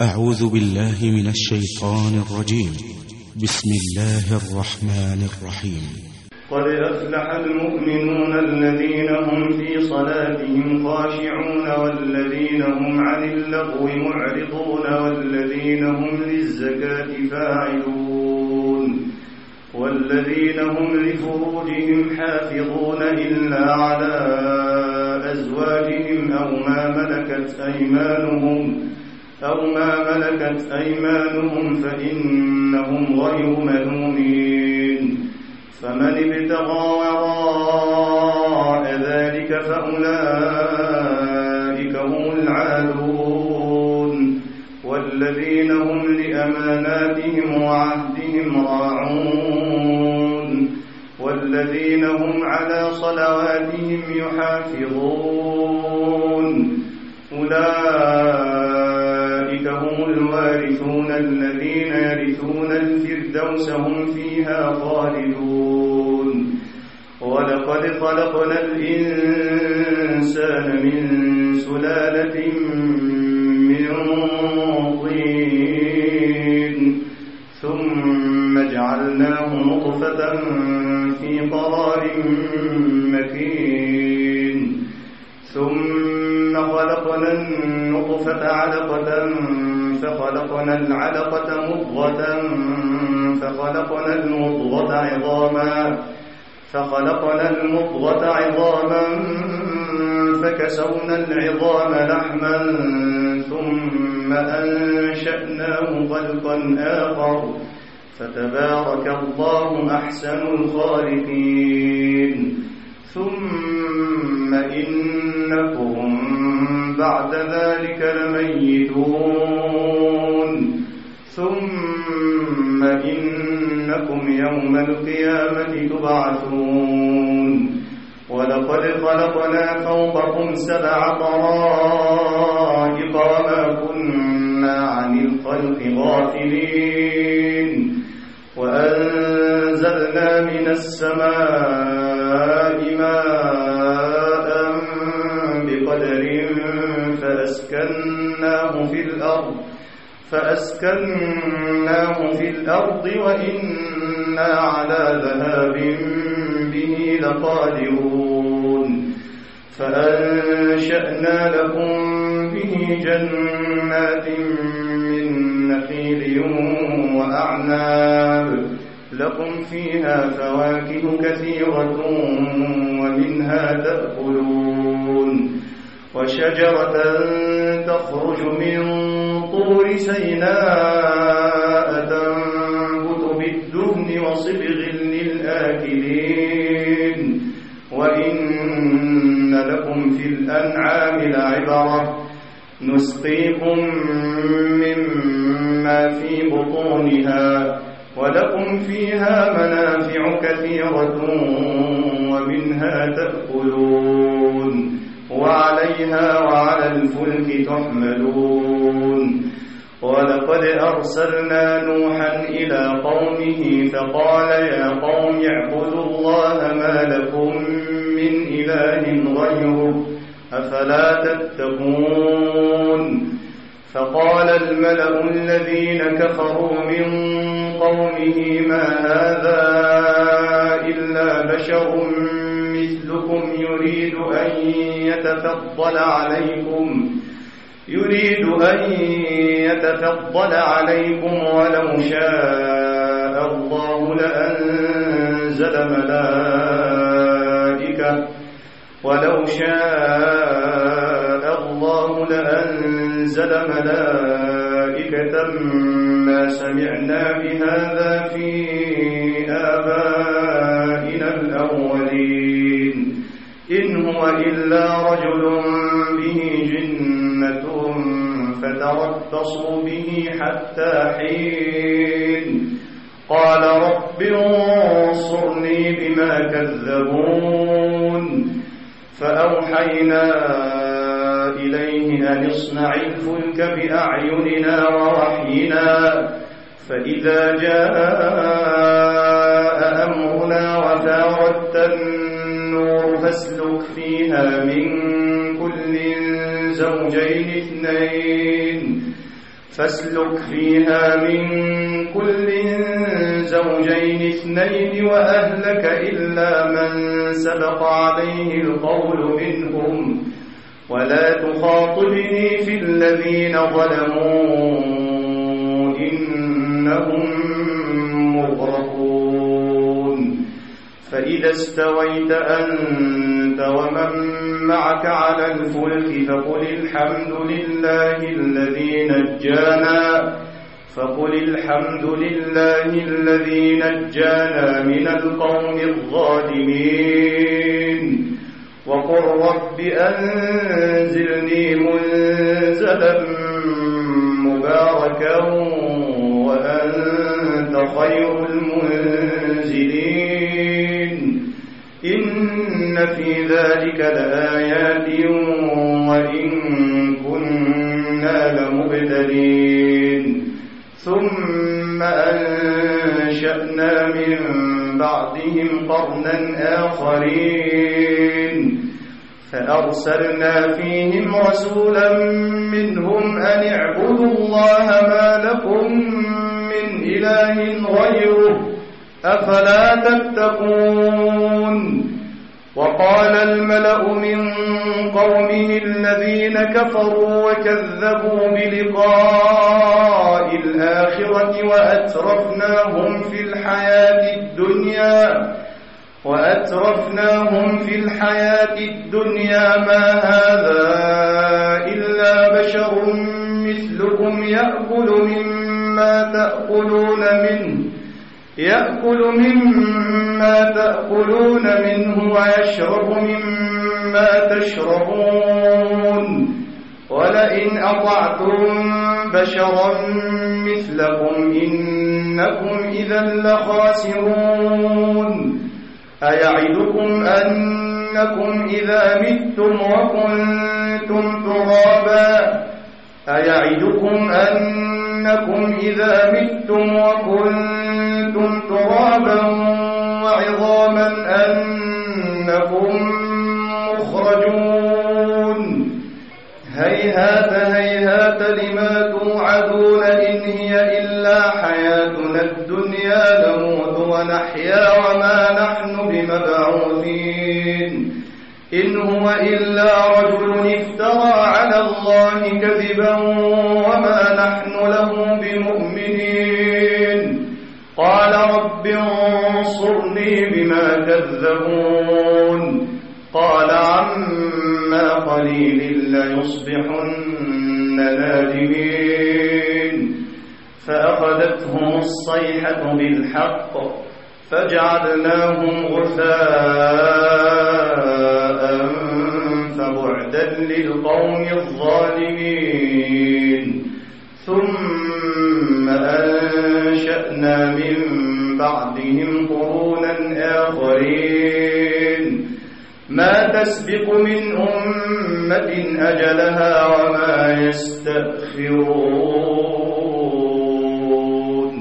أعوذ بالله من الشيطان الرجيم. بسم الله الرحمن الرحيم. قد أفلح المؤمنون الذين هم في صلاتهم خاشعون والذين هم عن اللغو معرضون والذين هم للزكاة فاعلون والذين هم لفروجهم حافظون إلا على أزواجهم أو ما ملكت أيمانهم فإنهم غير ملومين. فمن ابتغى وراء ذلك فأولئك هم العادون والذين هم لأماناتهم وعهدهم راعون والذين هم على صلواتهم يحافظون. أولئك هم الوارثون الذين يرثون الفردوس هم فيها خالدون. ولقد خلقنا الإنسان من سلالة من طين ثم جعلناه نطفة في قرار مكين ثم خلقنا النطفة علقة فخلقنا العلقة مضغة فخلقنا المضغة عظاما فكسونا العظام لحما ثم أنشأناه خلقا آخر فتبارك الله أحسن الخالقين. ثم إنكم بعد ذلك لميتون ثم إنكم يوم القيامة تبعثون. ولقد خلقنا فوقكم 7 طرائق وما كنا عن الخلق غافلين. وأنزلنا من السماء ماء بقدر فأسكناه في الأرض وإنا على ذهاب به لقادرون. فأنشأنا لكم به جنات من نخيل وأعناب لكم فيها فواكه كثيرة ومنها تأكلون. وشجرة تخرج من طور سيناء تنبت بالدهن وصبغ للآكلين. وإن لكم في الأنعام لعبرة نسقيكم مما في بطونها ولكم فيها منافع كثيرة ومنها تأكلون وعليها وعلى الفلك تحملون. ولقد أرسلنا نوحا إلى قومه فقال يا قوم اعبدوا الله ما لكم من إله غيره أفلا تتقون. فقال الملأ الذين كفروا من قومه ما هذا إلا بشر مثلكم يريد أن يتفضل عليكم ولو شاء الله لأنزل ملائكة ما سمعنا بهذا في آبائنا الأولين إن هو إلا رجل به جنة فتربصوا به حتى حين. قال رب انصرني بما كذبون. فأوحينا إليه أن اصنع الفلك بأعيننا ووحينا فإذا جاء أمرنا وفاردت النور فاسلك فيها من كل زوجين اثنين فاسلك فيها من كل زوجين اثنين وأهلك إلا من سبق عليه القول منهم ولا تخاطبني في الذين ظلموا إنهم مغرقون فإذا استويت أنت ومن معك على الفلك فقل الحمد لله الذي نجانا من القوم الظالمين وقل رب أنزلني منزلا مباركا وأنت خير المنزلين إن في ذلك لآيات وإن كنا لمبتلين ثم أنشأنا من بعدهم قرنا آخرين فأرسلنا فيهم رسولا منهم أن اعبدوا الله ما لكم من إله غيره أفلا تتقون وقال الملأ من قومه الذين كفروا وكذبوا بلقاء الآخرة وأترفناهم في الحياة الدنيا ما هذا إلا بشر مثلكم يأكل مما تأكلون منه ويشرب مما تشربون ولئن أطعتم بشرا مثلكم إنكم إذا لخاسرون أيعدكم أنكم إذا متم وكنتم ترابا وعظاما أنكم مخرجون هيهات لما توعدون إن هي إلا حياتنا الدنيا نموت ونحيا وما نحن بمبعوثين إن هو إلا رجل افترى على الله كذبا وما نحن له بمؤمنين قال رب انصرني بما كذبون قال عما قليل ليصبحن نادمين فأخذتهم الصيحة بالحق فجعلناهم غثاء فبعدا للقوم الظالمين ثم أنشأنا من بعدهم قرونا آخرين ما تسبق من أمة أجلها وما يستأخرون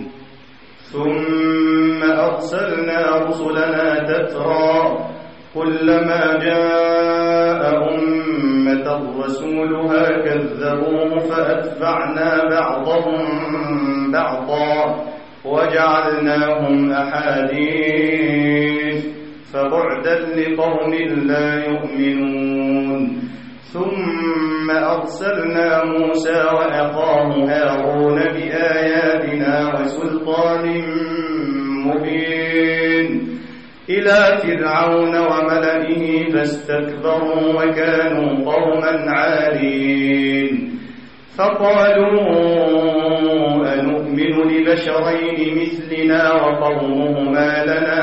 ثم أرسلنا رسلنا تترى كلما جاء أمة رسولها كذبوه فأتبعنا بعضهم بعضا وجعلناهم أحاديث فبعدا لقوم لا يؤمنون ثم أرسلنا موسى وأخاه هارون بآياتنا وسلطان مبين إلى فرعون وملئه فاستكبروا وكانوا قوما عالين فقالوا أنؤمن لبشرين مثلنا وقومهما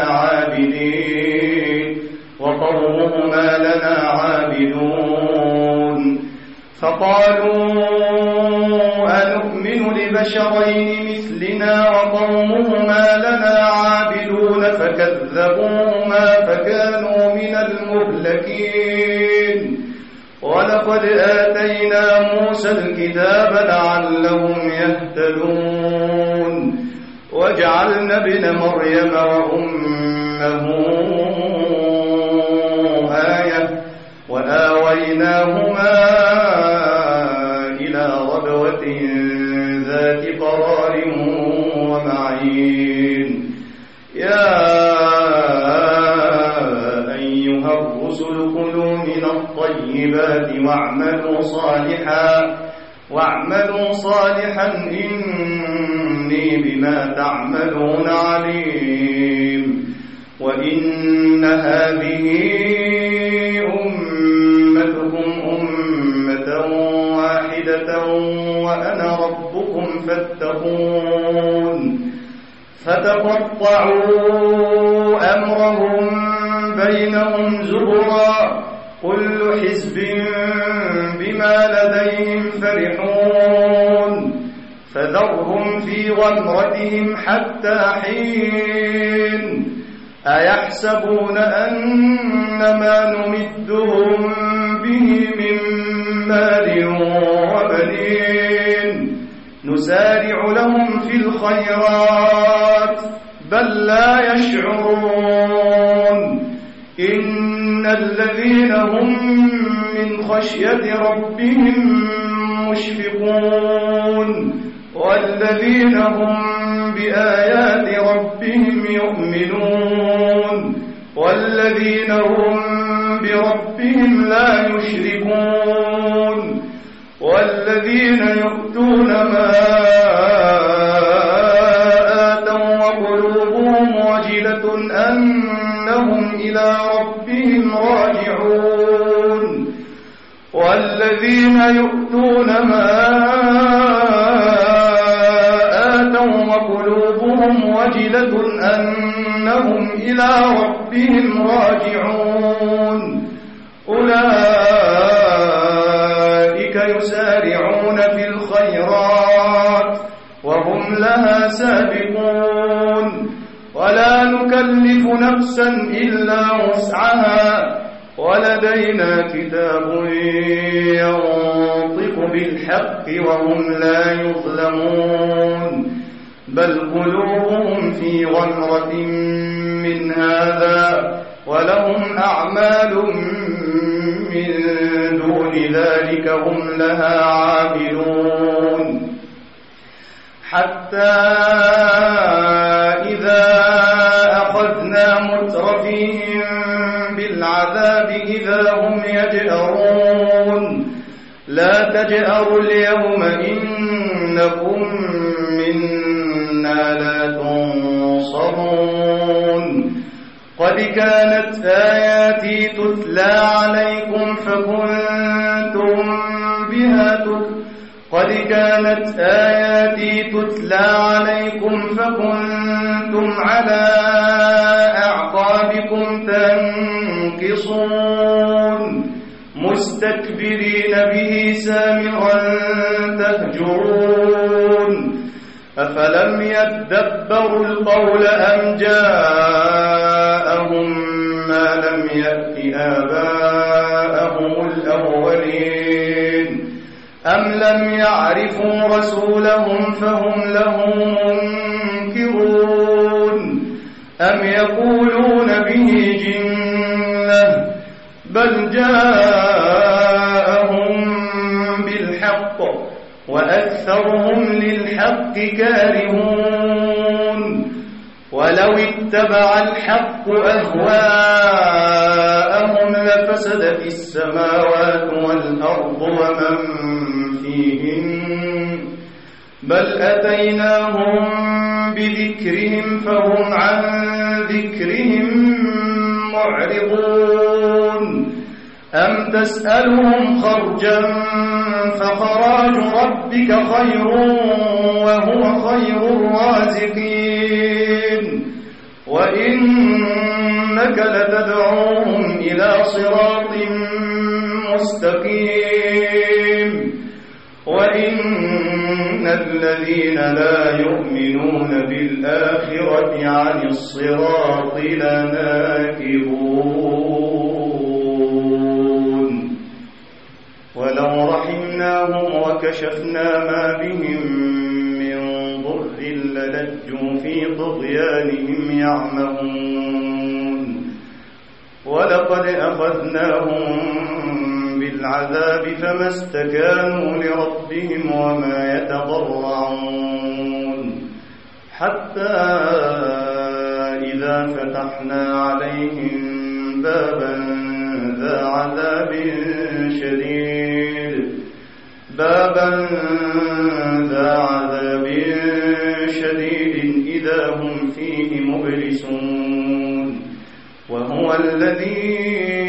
لنا عابدون فقالوا أنؤمن لبشرين مثلنا وقومهما لنا عابدون فكذبوهما فكانوا من المهلكين ولقد آتينا موسى الكتاب لعلهم يهتدون وجعلنا ابن مريم وأمه آية وآويناهما إلى ربوة واعملوا صالحا إني بما تعملون عليم. وإن هذه أمتكم أمة واحدة وأنا ربكم فاتقون. فتقطعوا أمرهم بينهم زبرا كل حزب بما لديهم فرحون. فذرهم في غمرتهم حتى حين. أيحسبون أنما نمدهم به من مال وبنين نسارع لهم في الخيرات بل لا يشعرون. إن الذين هم من خشية ربهم مشفقون والذين هم بآيات ربهم يؤمنون والذين هم بربهم لا يشركون والذين يؤتون ما آتوا وقلوبهم وجلة أنهم إلى ربهم راجعون والذين يؤتون ما آتوا وقلوبهم وجلة أنهم إلى ربهم راجعون أولئك يسارعون في الخيرات وهم لها سابقون ولا نكلف نفسا إلا وسعها ولدينا كتاب ينطق بالحق وهم لا يظلمون بل قلوبهم في غمرة من هذا ولهم أعمال من دون ذلك هم لها عاملون. حتى إذا أخذنا مترفيهم بالعذاب إذا هم يجأرون لا تجأروا اليوم إنكم منا لا تنصرون. قد كانت آياتي تتلى عليكم فكنتم على أعقابكم تنكصون مستكبرين به سامرا تهجرون. أفلم يدبروا القول أم جاءهم ما لم يأت آباءهم الأولين أم لم يعرفوا رسولهم فهم له منكرون أم يقولون به جنة بل جاءهم بالحق وأكثرهم للحق كارهون. ولو اتبع الحق أهواءهم لفسدت السماوات والأرض ومن فيهن بل أتيناهم بذكرهم فهم عن ذكرهم معرضون. أم تسألهم خرجا فخراج ربك خير وهو خير الرازقين وإنك لتدعوهم إلى صراط مستقيم. وإن الذين لا يؤمنون بالآخرة عن الصراط لناكبون. ولو رحمناهم وكشفنا ما بهم من ضر للجوا في طغيانهم يعمهون. ولقد أخذناهم بالعذاب فما استكانوا لربهم وما يتضرعون حتى إذا فتحنا عليهم بابا ذا عذاب شديد بابا ذا عذاب شديد إذا هم فيه مبلسون وهو الذي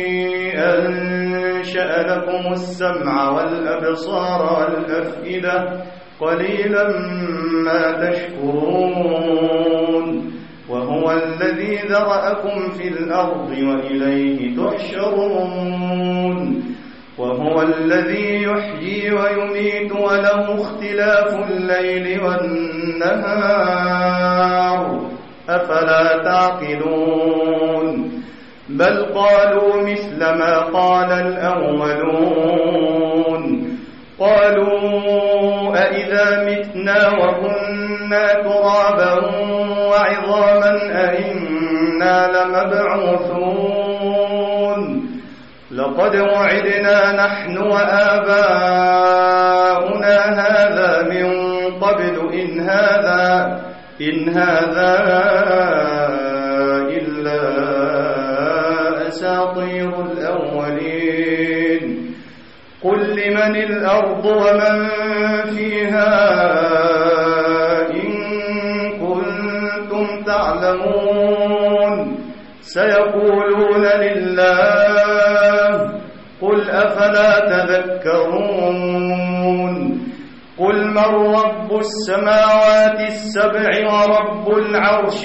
أنشأ لكم السمع والأبصار والأفئدة قليلا ما تشكرون وهو الذي ذرأكم في الأرض وإليه تحشرون وهو الذي يحيي ويميت وله اختلاف الليل والنهار أفلا تعقلون بل قالوا مثل ما قال الأولون قالوا أئذا متنا وكنا ترابا وعظاما أئنا لمبعوثون لقد وعدنا نحن وآباؤنا هذا من قبل إن هذا إلا أساطير الأولين قل لمن الأرض ومن فيها إن كنتم تعلمون سيقولون لله قل أفلا تذكرون قل من رب السماوات السبع ورب العرش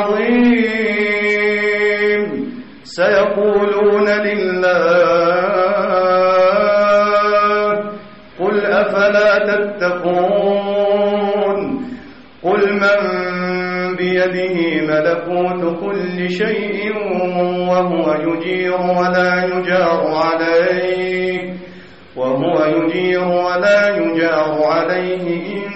العظيم سيقولون لله قل أفلا تتقون قل من بيده ملكوت كل شيء وهو يجير ولا يجار عليه إن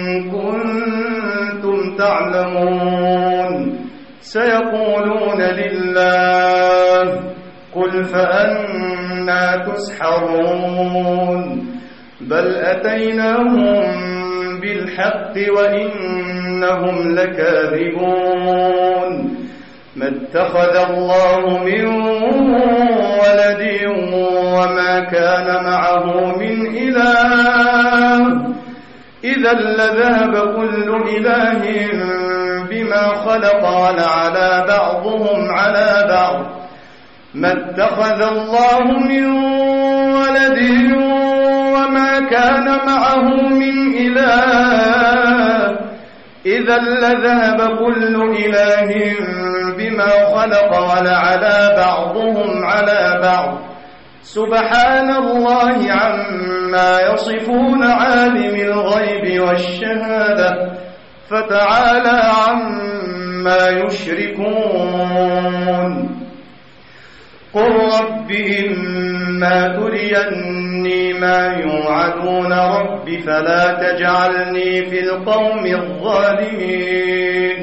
كنتم تعلمون سيقولون لله قل فأنى تسحرون بل أتيناهم بالحق وإنهم لكاذبون ما اتخذ الله من ولد وما كان معه من إله إذا لذهب كل إله بما خلق ولعلى بعضهم على بعض ما اتخذ الله من ولد وما كان معه من إله إذا لذهب كل إله بما خلق ولعلى بعضهم على بعض سبحان الله عما يصفون عالم الغيب والشهادة فتعالى عما يشركون قل رب إما تريني ما يوعدون رب فلا تجعلني في القوم الظالمين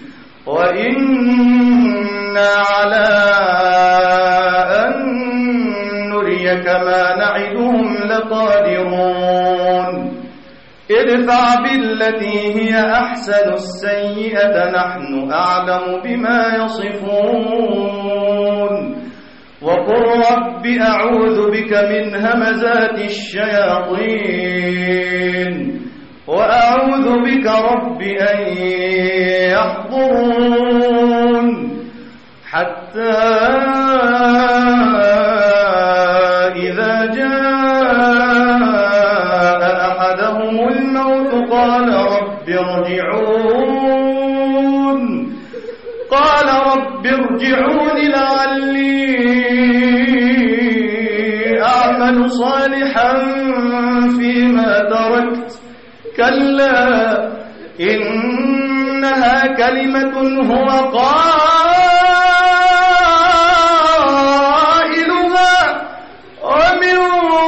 وإنا على أن نريك ما نعدهم لقادرون ادفع بالتي هي أحسن السيئة نحن أعلم بما يصفون وقل رب أعوذ بك من همزات الشياطين وأعوذ بك رب أن يحضرون حتى إذا جاء أحدهم الموت قال رب ارجعون لعلي أعمل صالحا فيما تركت كلا إنها كلمة هو قائلها ومن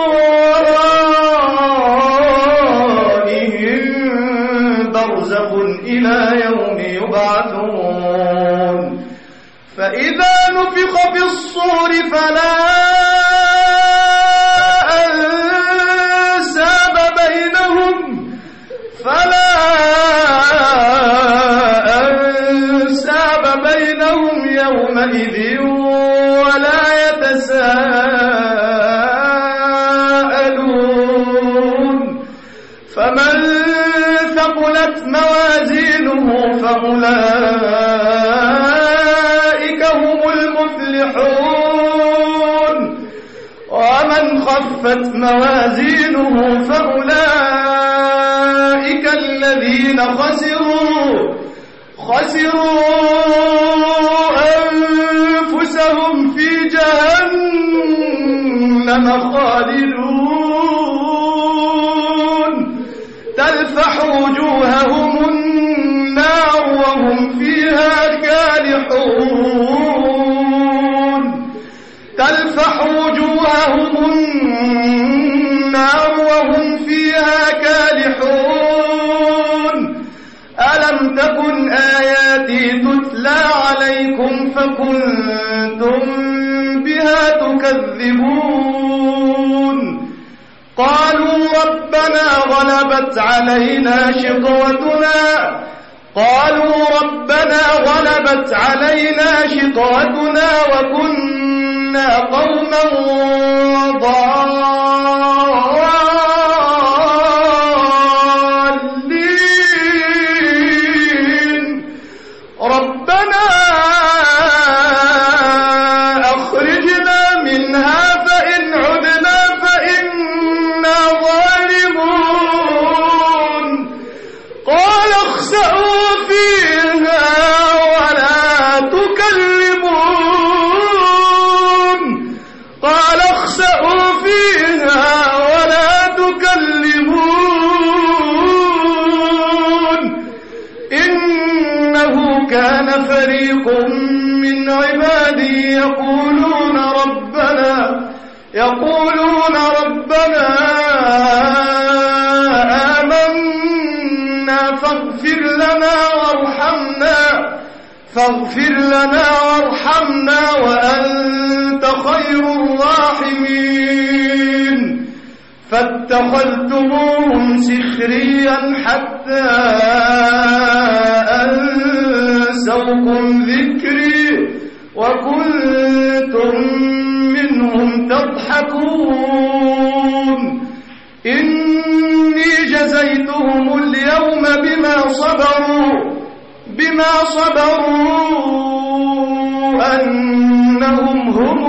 ورائهم برزخ إلى يوم يبعثون فإذا نفخ في الصور فلا أنساب بينهم يومئذ ولا يتساءلون خفت موازينه فأولئك الذين خسروا أنفسهم في جهنم خالدون تلفح وجوههم النار وهم فيها كالحون تلفح وجوههم النار وهم فيها كالحون ألم تكن آياتي تتلى عليكم فكنتم بها تكذبون قالوا ربنا غلبت علينا شقوتنا وكنا قوما ضالين ربنا أخرجنا منها فإن عدنا فإنا ظالمون قال اخسئوا فيها ولا تكلمون إنه كان فريق من عبادي يقولون ربنا آمنا فاغفر لنا وارحمنا وأنت خير الراحمين فاتخذتموهم سخريا حتى أنسوكم ذكري وكنتم منهم تضحكون إني جزيتهم اليوم بما صبروا أنهم هم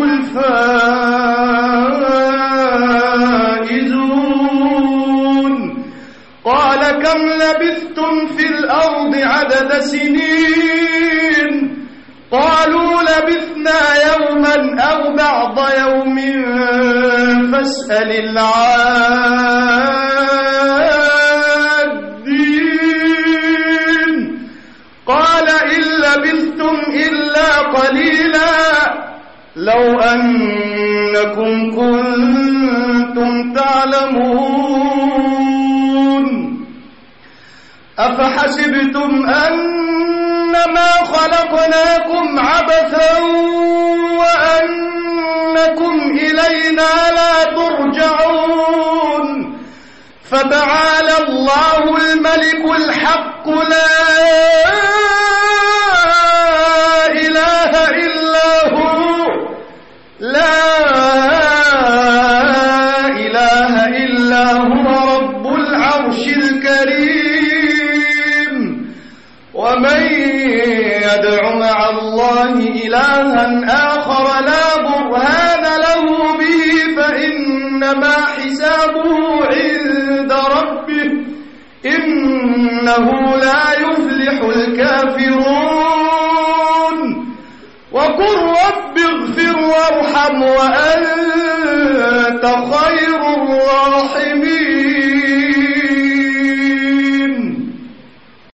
الفائزون قال كم لبثتم في الأرض عدد سنين قالوا لبثنا يوما أو بعض يوم فاسأل العادين قال إن لبثتم إلا قليلا لو أنكم كنتم تعلمون أفحسبتم أنما خلقناكم عبثا وأنكم إلينا لا ترجعون فتعالى الله الملك الحق لا إله إلا هو رب العرش الكريم ومن يدع مع الله إلها آخر لا برهان له به فإنما حسابه عند ربه إنه لا يفلح الكافرون وقل رب اغفر وارحم